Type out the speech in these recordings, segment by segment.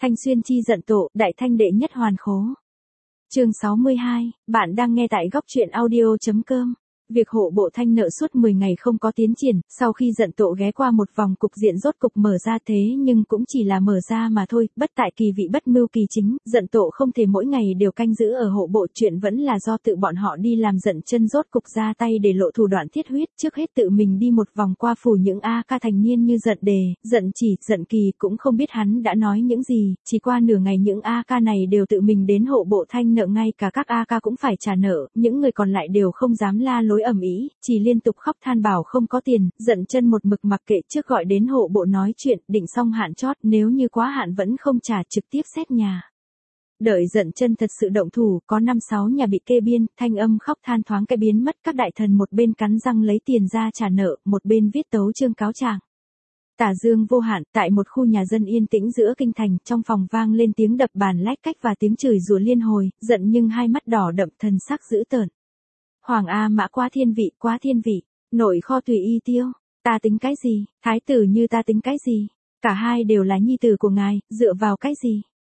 Thanh Xuyên chi giận Tổ, đại thanh đệ nhất hoàn khố. Chương 62, bạn đang nghe tại góc truyện audio.com. Việc hộ bộ Thanh nợ suốt 10 ngày không có tiến triển, sau khi giận Tổ ghé qua một vòng cục diện rốt cục mở ra thế nhưng cũng chỉ là mở ra mà thôi, bất tại kỳ vị bất mưu kỳ chính, giận Tổ không thể mỗi ngày đều canh giữ ở hộ bộ, chuyện vẫn là do tự bọn họ đi làm giận chân rốt cục ra tay để lộ thủ đoạn thiết huyết, trước hết tự mình đi một vòng qua phủ những A ca thành niên như giận đề, giận chỉ, giận kỳ cũng không biết hắn đã nói những gì, chỉ qua nửa ngày những A ca này đều tự mình đến hộ bộ Thanh nợ, ngay cả các A ca cũng phải trả nợ, những người còn lại đều không dám la lối ầm ĩ, chỉ liên tục khóc than bảo không có tiền, giận chân một mực mặc kệ, trước gọi đến hộ bộ nói chuyện, định xong hạn chót, nếu như quá hạn vẫn không trả, trực tiếp xét nhà. Đợi giận chân thật sự động thủ, có 5-6 nhà bị kê biên, thanh âm khóc than thoáng cái biến mất, các đại thần một bên cắn răng lấy tiền ra trả nợ, một bên viết tấu chương cáo trạng. Tả dương vô hạn, tại một khu nhà dân yên tĩnh giữa kinh thành, trong phòng vang lên tiếng đập bàn lách cách và tiếng chửi rủa liên hồi, giận nhưng hai mắt đỏ đậm, thần sắc dữ tợn. Hoàng A Mã quá thiên vị, nội kho tùy y tiêu, ta tính cái gì, thái tử như ta tính cái gì, cả hai đều là nhi tử của ngài, dựa vào cái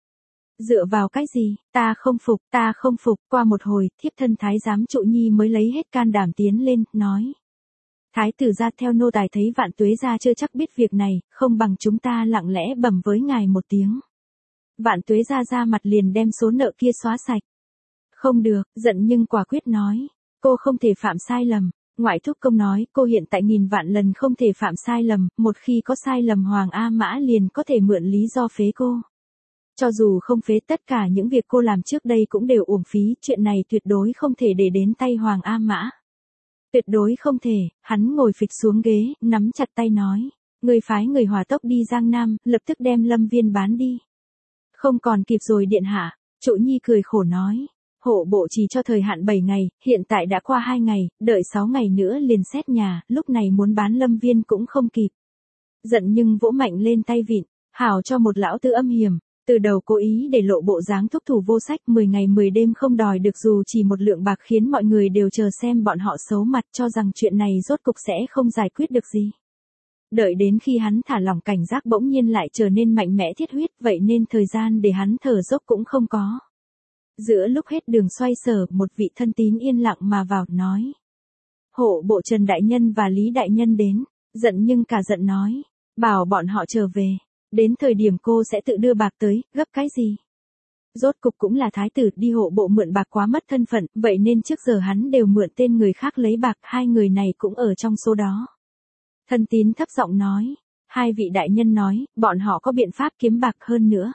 gì, ta không phục, qua một hồi, thiếp thân thái giám Trụ Nhi mới lấy hết can đảm tiến lên, nói. Thái tử ra theo nô tài thấy Vạn Tuế gia chưa chắc biết việc này, không bằng chúng ta lặng lẽ bẩm với ngài một tiếng. Vạn Tuế gia ra mặt liền đem số nợ kia xóa sạch. Không được, giận nhưng quả quyết nói. Cô không thể phạm sai lầm. Ngoại thúc công nói, cô hiện tại nghìn vạn lần không thể phạm sai lầm, một khi có sai lầm Hoàng A Mã liền có thể mượn lý do phế cô. Cho dù không phế, tất cả những việc cô làm trước đây cũng đều uổng phí, chuyện này tuyệt đối không thể để đến tay Hoàng A Mã. Tuyệt đối không thể, hắn ngồi phịch xuống ghế, nắm chặt tay nói. Người phái người hỏa tốc đi Giang Nam, lập tức đem Lâm Viên bán đi. Không còn kịp rồi điện hạ, Trụ Nhi cười khổ nói. Hộ bộ chỉ cho thời hạn 7 ngày, hiện tại đã qua 2 ngày, đợi 6 ngày nữa liền xét nhà, lúc này muốn bán Lâm Viên cũng không kịp. Giận nhưng vỗ mạnh lên tay vịn, hảo cho một lão tư âm hiểm, từ đầu cố ý để lộ bộ dáng thúc thủ vô sách, 10 ngày 10 đêm không đòi được dù chỉ một lượng bạc, khiến mọi người đều chờ xem bọn họ xấu mặt, cho rằng chuyện này rốt cục sẽ không giải quyết được gì. Đợi đến khi hắn thả lỏng cảnh giác bỗng nhiên lại trở nên mạnh mẽ thiết huyết, vậy nên thời gian để hắn thở dốc cũng không có. Giữa lúc hết đường xoay sở, một vị thân tín yên lặng mà vào, nói. Hộ bộ Trần Đại Nhân và Lý Đại Nhân đến, giận nhưng cả giận nói. Bảo bọn họ trở về, đến thời điểm cô sẽ tự đưa bạc tới, gấp cái gì? Rốt cục cũng là thái tử, đi hộ bộ mượn bạc quá mất thân phận, vậy nên trước giờ hắn đều mượn tên người khác lấy bạc, hai người này cũng ở trong số đó. Thân tín thấp giọng nói. Hai vị đại nhân nói, bọn họ có biện pháp kiếm bạc hơn nữa.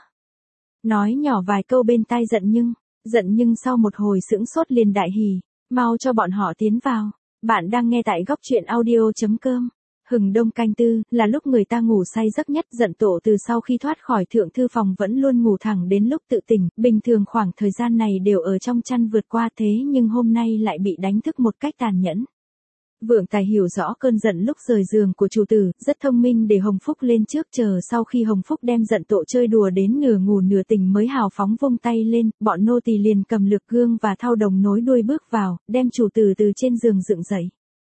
Nói nhỏ vài câu bên tai giận nhưng sau một hồi sững sốt liền đại hỉ, mau cho bọn họ tiến vào. Bạn đang nghe tại góc truyện audio.com. Hừng đông canh tư, là lúc người ta ngủ say giấc nhất, giận Tổ từ sau khi thoát khỏi thượng thư phòng vẫn luôn ngủ thẳng đến lúc tự tỉnh, bình thường khoảng thời gian này đều ở trong chăn vượt qua, thế nhưng hôm nay lại bị đánh thức một cách tàn nhẫn. Vượng Tài hiểu rõ cơn giận lúc rời giường của chủ tử, rất thông minh để Hồng Phúc lên trước, chờ sau khi Hồng Phúc đem giận Tổ chơi đùa đến nửa ngủ nửa tỉnh mới hào phóng vung tay lên, bọn nô tỳ liền cầm lược gương và thau đồng nối đuôi bước vào, đem chủ tử từ trên giường dựng dậy.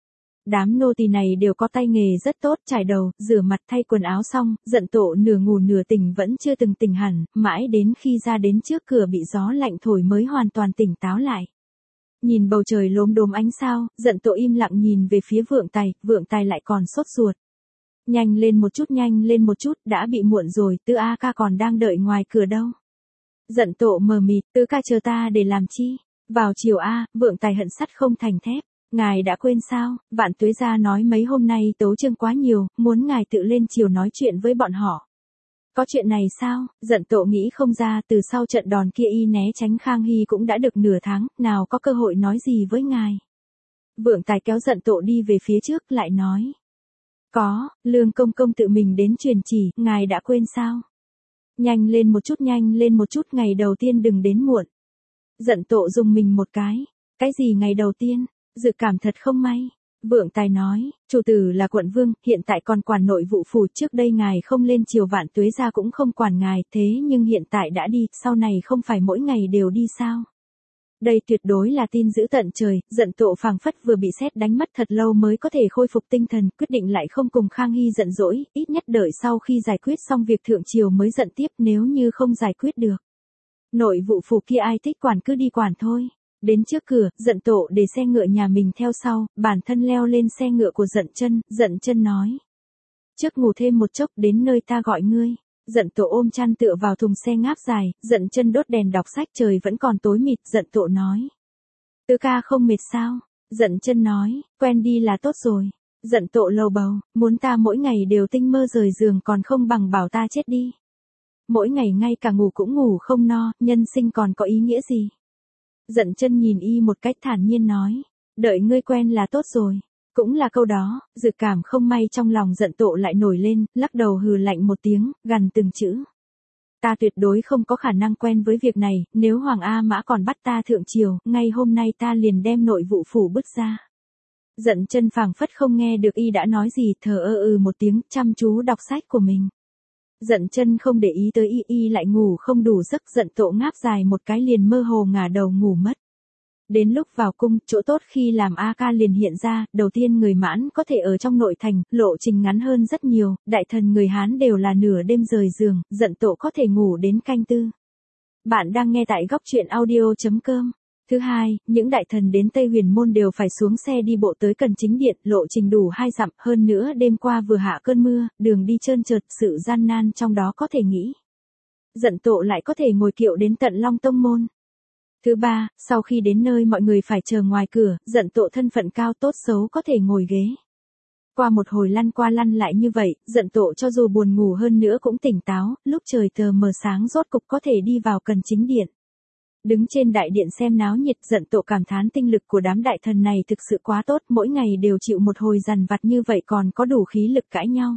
Đám nô tỳ này đều có tay nghề rất tốt, chải đầu, rửa mặt, thay quần áo xong, giận Tổ nửa ngủ nửa tỉnh vẫn chưa từng tỉnh hẳn, mãi đến khi ra đến trước cửa bị gió lạnh thổi mới hoàn toàn tỉnh táo lại. Nhìn bầu trời lốm đốm ánh sao, giận Tổ im lặng nhìn về phía Vượng Tài lại còn sốt ruột. Nhanh lên một chút, đã bị muộn rồi, Tư A ca còn đang đợi ngoài cửa đâu. Giận Tổ mờ mịt, Tư ca chờ ta để làm chi? Vào chiều A, Vượng Tài hận sắt không thành thép. Ngài đã quên sao, Vạn Tuế gia nói mấy hôm nay tấu chương quá nhiều, muốn ngài tự lên chiều nói chuyện với bọn họ. Có chuyện này sao? Giận Tổ nghĩ không ra, từ sau trận đòn kia y né tránh Khang Hy cũng đã được nửa tháng, nào có cơ hội nói gì với ngài. Vượng Tài kéo giận Tổ đi về phía trước, lại nói. Có, Lương công công tự mình đến truyền chỉ, ngài đã quên sao? Nhanh lên một chút, ngày đầu tiên đừng đến muộn. Giận Tổ dùng mình một cái. Cái gì ngày đầu tiên? Dự cảm thật không may. Vượng Tài nói, chủ tử là quận vương, hiện tại còn quản nội vụ phủ, trước đây ngài không lên chiều Vạn Tuế gia cũng không quản ngài, thế nhưng hiện tại đã đi, sau này không phải mỗi ngày đều đi sao? Đây tuyệt đối là tin dữ tận trời, giận tộ phảng phất vừa bị sét đánh mất thật lâu mới có thể khôi phục tinh thần, quyết định lại không cùng Khang Hy giận dỗi, ít nhất đợi sau khi giải quyết xong việc thượng triều mới giận tiếp, nếu như không giải quyết được. Nội vụ phủ kia ai thích quản cứ đi quản thôi. Đến trước cửa, giận tộ để xe ngựa nhà mình theo sau, bản thân leo lên xe ngựa của giận chân nói. Trước ngủ thêm một chốc đến nơi ta gọi ngươi. Giận tộ ôm chăn tựa vào thùng xe ngáp dài, giận chân đốt đèn đọc sách trời vẫn còn tối mịt, giận tộ nói. Tứ ca không mệt sao? Giận chân nói, quen đi là tốt rồi. Giận tộ lầu bầu, muốn ta mỗi ngày đều tinh mơ rời giường còn không bằng bảo ta chết đi. Mỗi ngày ngay cả ngủ cũng ngủ không no, nhân sinh còn có ý nghĩa gì? Giận chân nhìn y một cách thản nhiên nói, đợi ngươi quen là tốt rồi. Cũng là câu đó, dự cảm không may trong lòng giận tộ lại nổi lên, lắc đầu hừ lạnh một tiếng, gằn từng chữ. Ta tuyệt đối không có khả năng quen với việc này, nếu Hoàng A Mã còn bắt ta thượng triều, ngay hôm nay ta liền đem nội vụ phủ bứt ra. Giận chân phảng phất không nghe được y đã nói gì, thờ một tiếng, chăm chú đọc sách của mình. Giận chân không để ý tới y lại ngủ không đủ giấc, giận tộ ngáp dài một cái liền mơ hồ ngả đầu ngủ mất. Đến lúc vào cung, chỗ tốt khi làm A ca liền hiện ra, đầu tiên người Mãn có thể ở trong nội thành, lộ trình ngắn hơn rất nhiều, đại thần người Hán đều là nửa đêm rời giường, giận tộ có thể ngủ đến canh tư. Bạn đang nghe tại góc truyện audio.com. Thứ hai, những đại thần đến Tây Huyền Môn đều phải xuống xe đi bộ tới Cần Chính Điện, lộ trình đủ 2 dặm, hơn nữa đêm qua vừa hạ cơn mưa, đường đi trơn trượt, sự gian nan trong đó có thể nghĩ. Giận tộ lại có thể ngồi kiệu đến tận Long Tông Môn. Thứ ba, sau khi đến nơi mọi người phải chờ ngoài cửa, giận tộ thân phận cao tốt xấu có thể ngồi ghế. Qua một hồi lăn qua lăn lại như vậy, giận tộ cho dù buồn ngủ hơn nữa cũng tỉnh táo, lúc trời tờ mờ sáng rốt cục có thể đi vào Cần Chính Điện. Đứng trên đại điện xem náo nhiệt, giận tộ cảm thán tinh lực của đám đại thần này thực sự quá tốt, mỗi ngày đều chịu một hồi dằn vặt như vậy còn có đủ khí lực cãi nhau.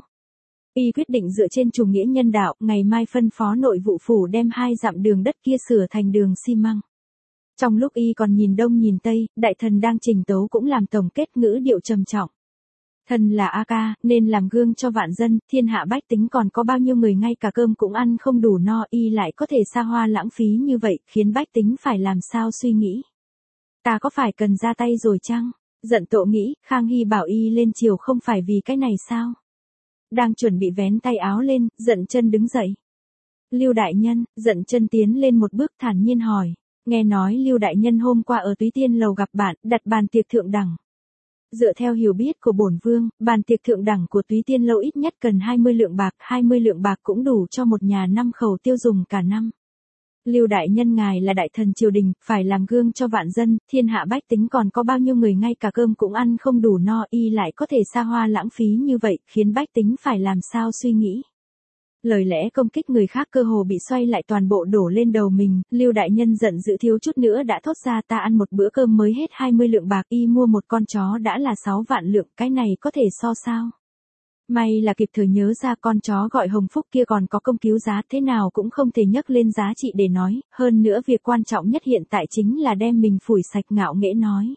Y quyết định dựa trên chủ nghĩa nhân đạo, ngày mai phân phó nội vụ phủ đem 2 dặm đường đất kia sửa thành đường xi măng. Trong lúc y còn nhìn đông nhìn tây, đại thần đang trình tấu cũng làm tổng kết ngữ điệu trầm trọng. Thần là A ca, nên làm gương cho vạn dân, thiên hạ bách tính còn có bao nhiêu người ngay cả cơm cũng ăn không đủ no, y lại có thể xa hoa lãng phí như vậy, khiến bách tính phải làm sao suy nghĩ. Ta có phải cần ra tay rồi chăng? Giận tộ nghĩ, Khang Hy bảo y lên chiều không phải vì cái này sao? Đang chuẩn bị vén tay áo lên, giận chân đứng dậy. Lưu đại nhân, giận chân tiến lên một bước thản nhiên hỏi. Nghe nói Lưu đại nhân hôm qua ở Túy Tiên lầu gặp bạn, đặt bàn tiệc thượng đẳng. Dựa theo hiểu biết của bổn vương, bàn tiệc thượng đẳng của Túy Tiên lâu ít nhất cần 20 lượng bạc, 20 lượng bạc cũng đủ cho một nhà 5 khẩu tiêu dùng cả năm. Lưu đại nhân ngài là đại thần triều đình, phải làm gương cho vạn dân, thiên hạ bách tính còn có bao nhiêu người ngay cả cơm cũng ăn không đủ no, y lại có thể xa hoa lãng phí như vậy, khiến bách tính phải làm sao suy nghĩ. Lời lẽ công kích người khác cơ hồ bị xoay lại toàn bộ đổ lên đầu mình, Lưu đại nhân giận dữ thiếu chút nữa đã thốt ra, ta ăn một bữa cơm mới hết 20 lượng bạc, y mua một con chó đã là 6 vạn lượng, cái này có thể so sao? May là kịp thời nhớ ra con chó gọi Hồng Phúc kia còn có công cứu giá, thế nào cũng không thể nhấc lên giá trị để nói, hơn nữa việc quan trọng nhất hiện tại chính là đem mình phủi sạch, ngạo nghễ nói.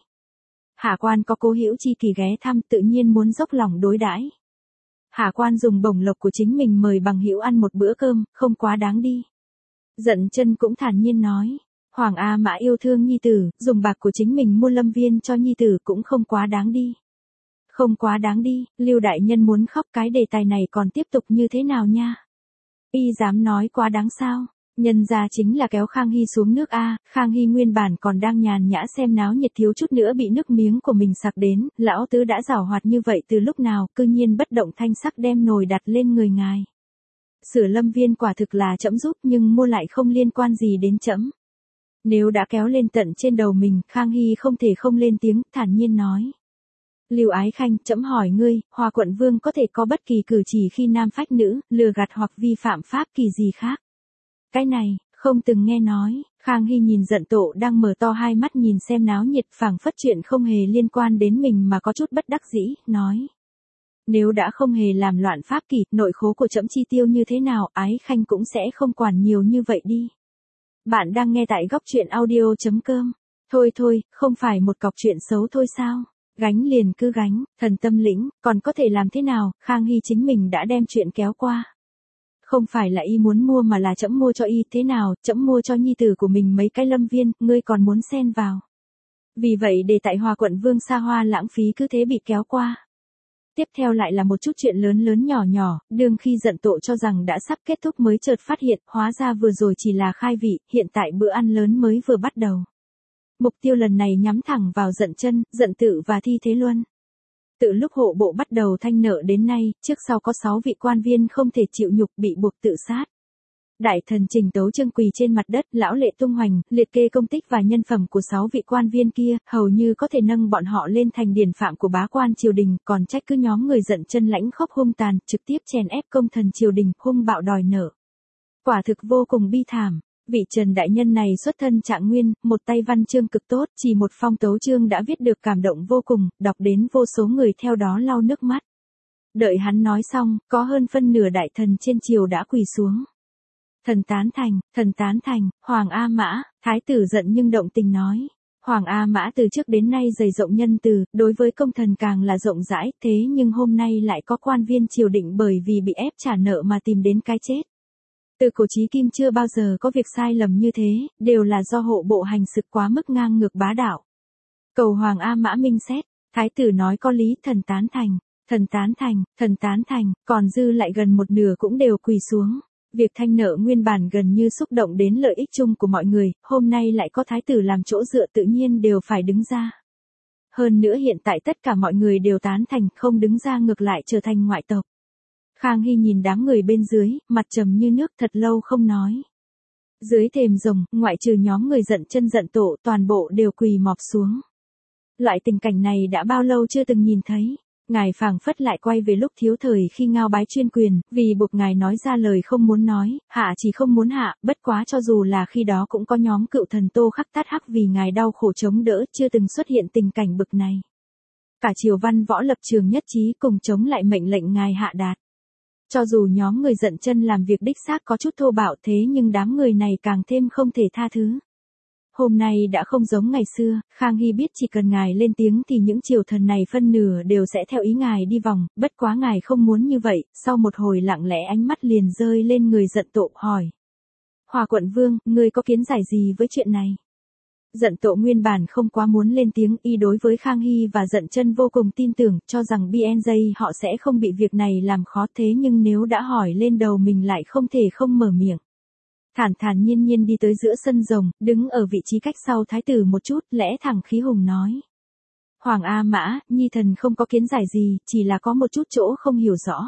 Hạ quan có cố hữu chi kỳ ghé thăm, tự nhiên muốn dốc lòng đối đãi. Hạ quan dùng bổng lộc của chính mình mời bằng hữu ăn một bữa cơm, không quá đáng đi. Giận chân cũng thản nhiên nói, Hoàng A Mã yêu thương nhi tử, dùng bạc của chính mình mua lâm viên cho nhi tử cũng không quá đáng đi. Không quá đáng đi, Lưu đại nhân muốn khóc, cái đề tài này còn tiếp tục như thế nào nha? Y dám nói quá đáng sao? Nhân ra chính là kéo Khang Hy xuống nước A, Khang Hy nguyên bản còn đang nhàn nhã xem náo nhiệt thiếu chút nữa bị nước miếng của mình sặc đến, lão tứ đã giảo hoạt như vậy từ lúc nào, cư nhiên bất động thanh sắc đem nồi đặt lên người ngài. Sửa lâm viên quả thực là trẫm giúp nhưng mua lại không liên quan gì đến trẫm. Nếu đã kéo lên tận trên đầu mình, Khang Hy không thể không lên tiếng, thản nhiên nói. Lưu Ái Khanh, trẫm hỏi ngươi, Hoa quận vương có thể có bất kỳ cử chỉ khi nam phách nữ, lừa gạt hoặc vi phạm pháp kỳ gì khác? Cái này, không từng nghe nói. Khang Hy nhìn giận tộ đang mở to hai mắt nhìn xem náo nhiệt, phảng phất chuyện không hề liên quan đến mình mà có chút bất đắc dĩ, nói. Nếu đã không hề làm loạn pháp kỷ, nội khố của trẫm chi tiêu như thế nào, Ái Khanh cũng sẽ không quản nhiều như vậy đi. Bạn đang nghe tại góc truyện audio.com. Thôi, không phải một cọc chuyện xấu thôi sao? Gánh liền cứ gánh, thần tâm lĩnh, còn có thể làm thế nào, Khang Hy chính mình đã đem chuyện kéo qua. Không phải là y muốn mua mà là trẫm mua cho y, thế nào, trẫm mua cho nhi tử của mình mấy cái lâm viên, ngươi còn muốn xen vào. Vì vậy để tại Hòa quận Vương xa hoa lãng phí cứ thế bị kéo qua. Tiếp theo lại là một chút chuyện lớn lớn nhỏ nhỏ, đương khi giận tội cho rằng đã sắp kết thúc mới chợt phát hiện, hóa ra vừa rồi chỉ là khai vị, hiện tại bữa ăn lớn mới vừa bắt đầu. Mục tiêu lần này nhắm thẳng vào giận chân, giận tự và thi thế luân. Từ lúc hộ bộ bắt đầu thanh nợ đến nay, trước sau có 6 vị quan viên không thể chịu nhục bị buộc tự sát. Đại thần Trình Tấu Trương quỳ trên mặt đất, lão lệ tung hoành, liệt kê công tích và nhân phẩm của 6 vị quan viên kia, hầu như có thể nâng bọn họ lên thành điển phạm của bá quan triều đình, còn trách cứ nhóm người giận chân lãnh khốc hung tàn, trực tiếp chèn ép công thần triều đình, hung bạo đòi nợ. Quả thực vô cùng bi thảm. Vị Trần đại nhân này xuất thân Trạng Nguyên, một tay văn chương cực tốt, chỉ một phong tấu chương đã viết được cảm động vô cùng, đọc đến vô số người theo đó lau nước mắt. Đợi hắn nói xong, có hơn phân nửa đại thần trên triều đã quỳ xuống. Thần tán thành, Hoàng A Mã, thái tử giận nhưng động tình nói. Hoàng A Mã từ trước đến nay dày rộng nhân từ, đối với công thần càng là rộng rãi, thế nhưng hôm nay lại có quan viên triều định bởi vì bị ép trả nợ mà tìm đến cái chết. Từ cổ chí kim chưa bao giờ có việc sai lầm như thế, đều là do hộ bộ hành sự quá mức ngang ngược bá đạo. Cầu Hoàng A Mã minh xét, thái tử nói có lý, thần tán thành, còn dư lại gần một nửa cũng đều quỳ xuống. Việc thanh nợ nguyên bản gần như xúc động đến lợi ích chung của mọi người, hôm nay lại có thái tử làm chỗ dựa tự nhiên đều phải đứng ra. Hơn nữa hiện tại tất cả mọi người đều tán thành, không đứng ra ngược lại trở thành ngoại tộc. Khang Hy nhìn đám người bên dưới, mặt trầm như nước thật lâu không nói. Dưới thềm rồng, ngoại trừ nhóm người giận chân giận tổ, toàn bộ đều quỳ mọp xuống. Loại tình cảnh này đã bao lâu chưa từng nhìn thấy. Ngài phảng phất lại quay về lúc thiếu thời khi Ngao Bái chuyên quyền, vì buộc ngài nói ra lời không muốn nói, hạ chỉ không muốn hạ, bất quá cho dù là khi đó cũng có nhóm cựu thần Tô Khắc Tát Hắc vì ngài đau khổ chống đỡ, chưa từng xuất hiện tình cảnh bực này. Cả triều văn võ lập trường nhất trí cùng chống lại mệnh lệnh ngài hạ đạt. Cho dù nhóm người giận chân làm việc đích xác có chút thô bạo thế nhưng đám người này càng thêm không thể tha thứ. Hôm nay đã không giống ngày xưa, Khang Hy biết chỉ cần ngài lên tiếng thì những triều thần này phân nửa đều sẽ theo ý ngài đi vòng, bất quá ngài không muốn như vậy, sau một hồi lặng lẽ ánh mắt liền rơi lên người giận tộ hỏi. Hòa quận Vương, ngươi có kiến giải gì với chuyện này? Giận tộ nguyên bản không quá muốn lên tiếng, y đối với Khang Hy và giận chân vô cùng tin tưởng, cho rằng BNJ họ sẽ không bị việc này làm khó thế nhưng nếu đã hỏi lên đầu mình lại không thể không mở miệng. Thản thản nhiên nhiên đi tới giữa sân rồng, đứng ở vị trí cách sau thái tử một chút, lẽ thẳng khí hùng nói. Hoàng A Mã, nhi thần không có kiến giải gì, chỉ là có một chút chỗ không hiểu rõ.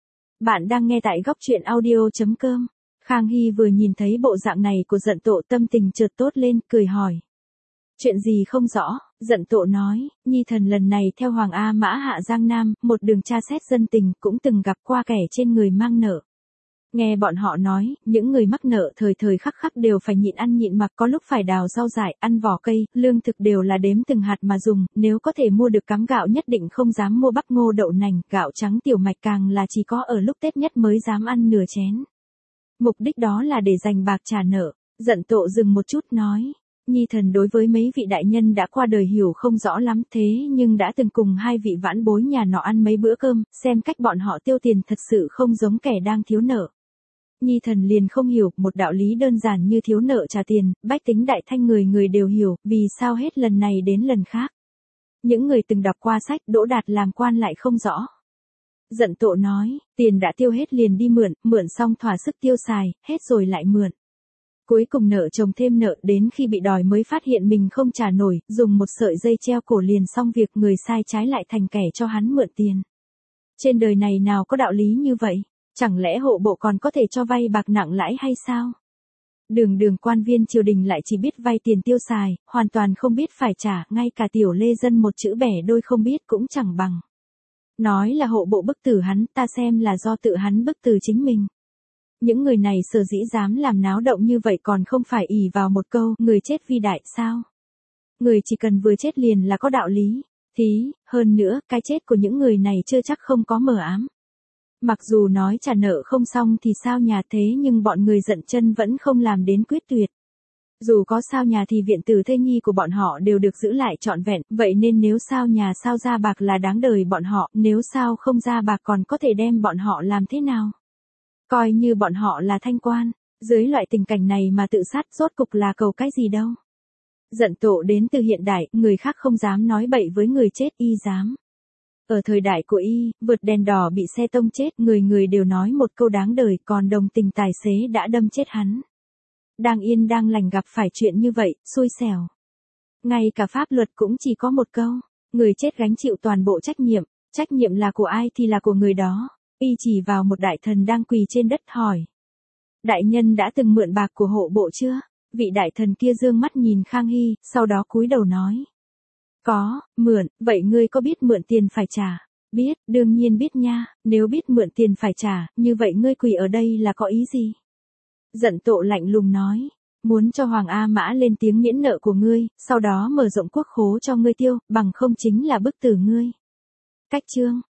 Bạn đang nghe tại góc truyện audio.com. Khang Hy vừa nhìn thấy bộ dạng này của giận tộ tâm tình chợt tốt lên, cười hỏi. Chuyện gì không rõ, giận tộ nói, nhi thần lần này theo Hoàng A Mã hạ Giang Nam, một đường tra xét dân tình cũng từng gặp qua kẻ trên người mang nợ. Nghe bọn họ nói, những người mắc nợ thời thời khắc khắc đều phải nhịn ăn nhịn mặc, có lúc phải đào rau dại, ăn vỏ cây, lương thực đều là đếm từng hạt mà dùng, nếu có thể mua được cám gạo nhất định không dám mua bắp ngô đậu nành, gạo trắng tiểu mạch càng là chỉ có ở lúc Tết nhất mới dám ăn nửa chén. Mục đích đó là để dành bạc trả nợ, giận tộ dừng một chút nói. Nhi thần đối với mấy vị đại nhân đã qua đời hiểu không rõ lắm thế nhưng đã từng cùng hai vị vãn bối nhà nọ ăn mấy bữa cơm, xem cách bọn họ tiêu tiền thật sự không giống kẻ đang thiếu nợ. Nhi thần liền không hiểu, một đạo lý đơn giản như thiếu nợ trả tiền, bách tính đại thanh người người đều hiểu, vì sao hết lần này đến lần khác. Những người từng đọc qua sách Đỗ Đạt làm quan lại không rõ. Giận tộ nói, tiền đã tiêu hết liền đi mượn xong thỏa sức tiêu xài, hết rồi lại mượn. Cuối cùng nợ chồng thêm nợ đến khi bị đòi mới phát hiện mình không trả nổi, dùng một sợi dây treo cổ liền xong việc người sai trái lại thành kẻ cho hắn mượn tiền. Trên đời này nào có đạo lý như vậy? Chẳng lẽ hộ bộ còn có thể cho vay bạc nặng lãi hay sao? Đường quan viên triều đình lại chỉ biết vay tiền tiêu xài, hoàn toàn không biết phải trả, ngay cả tiểu lê dân một chữ bẻ đôi không biết cũng chẳng bằng. Nói là hộ bộ bức tử hắn, ta xem là do tự hắn bức tử chính mình. Những người này sở dĩ dám làm náo động như vậy còn không phải ỷ vào một câu, người chết vi đại sao? Người chỉ cần vừa chết liền là có đạo lý. Hơn nữa, cái chết của những người này chưa chắc không có mờ ám. Mặc dù nói trả nợ không xong thì sao nhà thế nhưng bọn người giận chân vẫn không làm đến quyết tuyệt. Dù có sao nhà thì viện tử thê nhi của bọn họ đều được giữ lại trọn vẹn, vậy nên nếu sao nhà sao ra bạc là đáng đời bọn họ, nếu sao không ra bạc còn có thể đem bọn họ làm thế nào? Coi như bọn họ là thanh quan, dưới loại tình cảnh này mà tự sát rốt cục là cầu cái gì đâu. Giận tổ đến từ hiện đại, người khác không dám nói bậy với người chết, y dám. Ở thời đại của y, vượt đèn đỏ bị xe tông chết, người người đều nói một câu đáng đời, còn đồng tình tài xế đã đâm chết hắn. Đang yên đang lành gặp phải chuyện như vậy, xui xẻo. Ngay cả pháp luật cũng chỉ có một câu, người chết gánh chịu toàn bộ trách nhiệm là của ai thì là của người đó. Y chỉ vào một đại thần đang quỳ trên đất hỏi. Đại nhân đã từng mượn bạc của hộ bộ chưa? Vị đại thần kia dương mắt nhìn Khang Hy, sau đó cúi đầu nói. Có, mượn, vậy ngươi có biết mượn tiền phải trả? Biết, đương nhiên biết nha, nếu biết mượn tiền phải trả, như vậy ngươi quỳ ở đây là có ý gì? Giận Tộ lạnh lùng nói. Muốn cho Hoàng A Mã lên tiếng miễn nợ của ngươi, sau đó mở rộng quốc khố cho ngươi tiêu, bằng không chính là bức tử ngươi. Cách chương.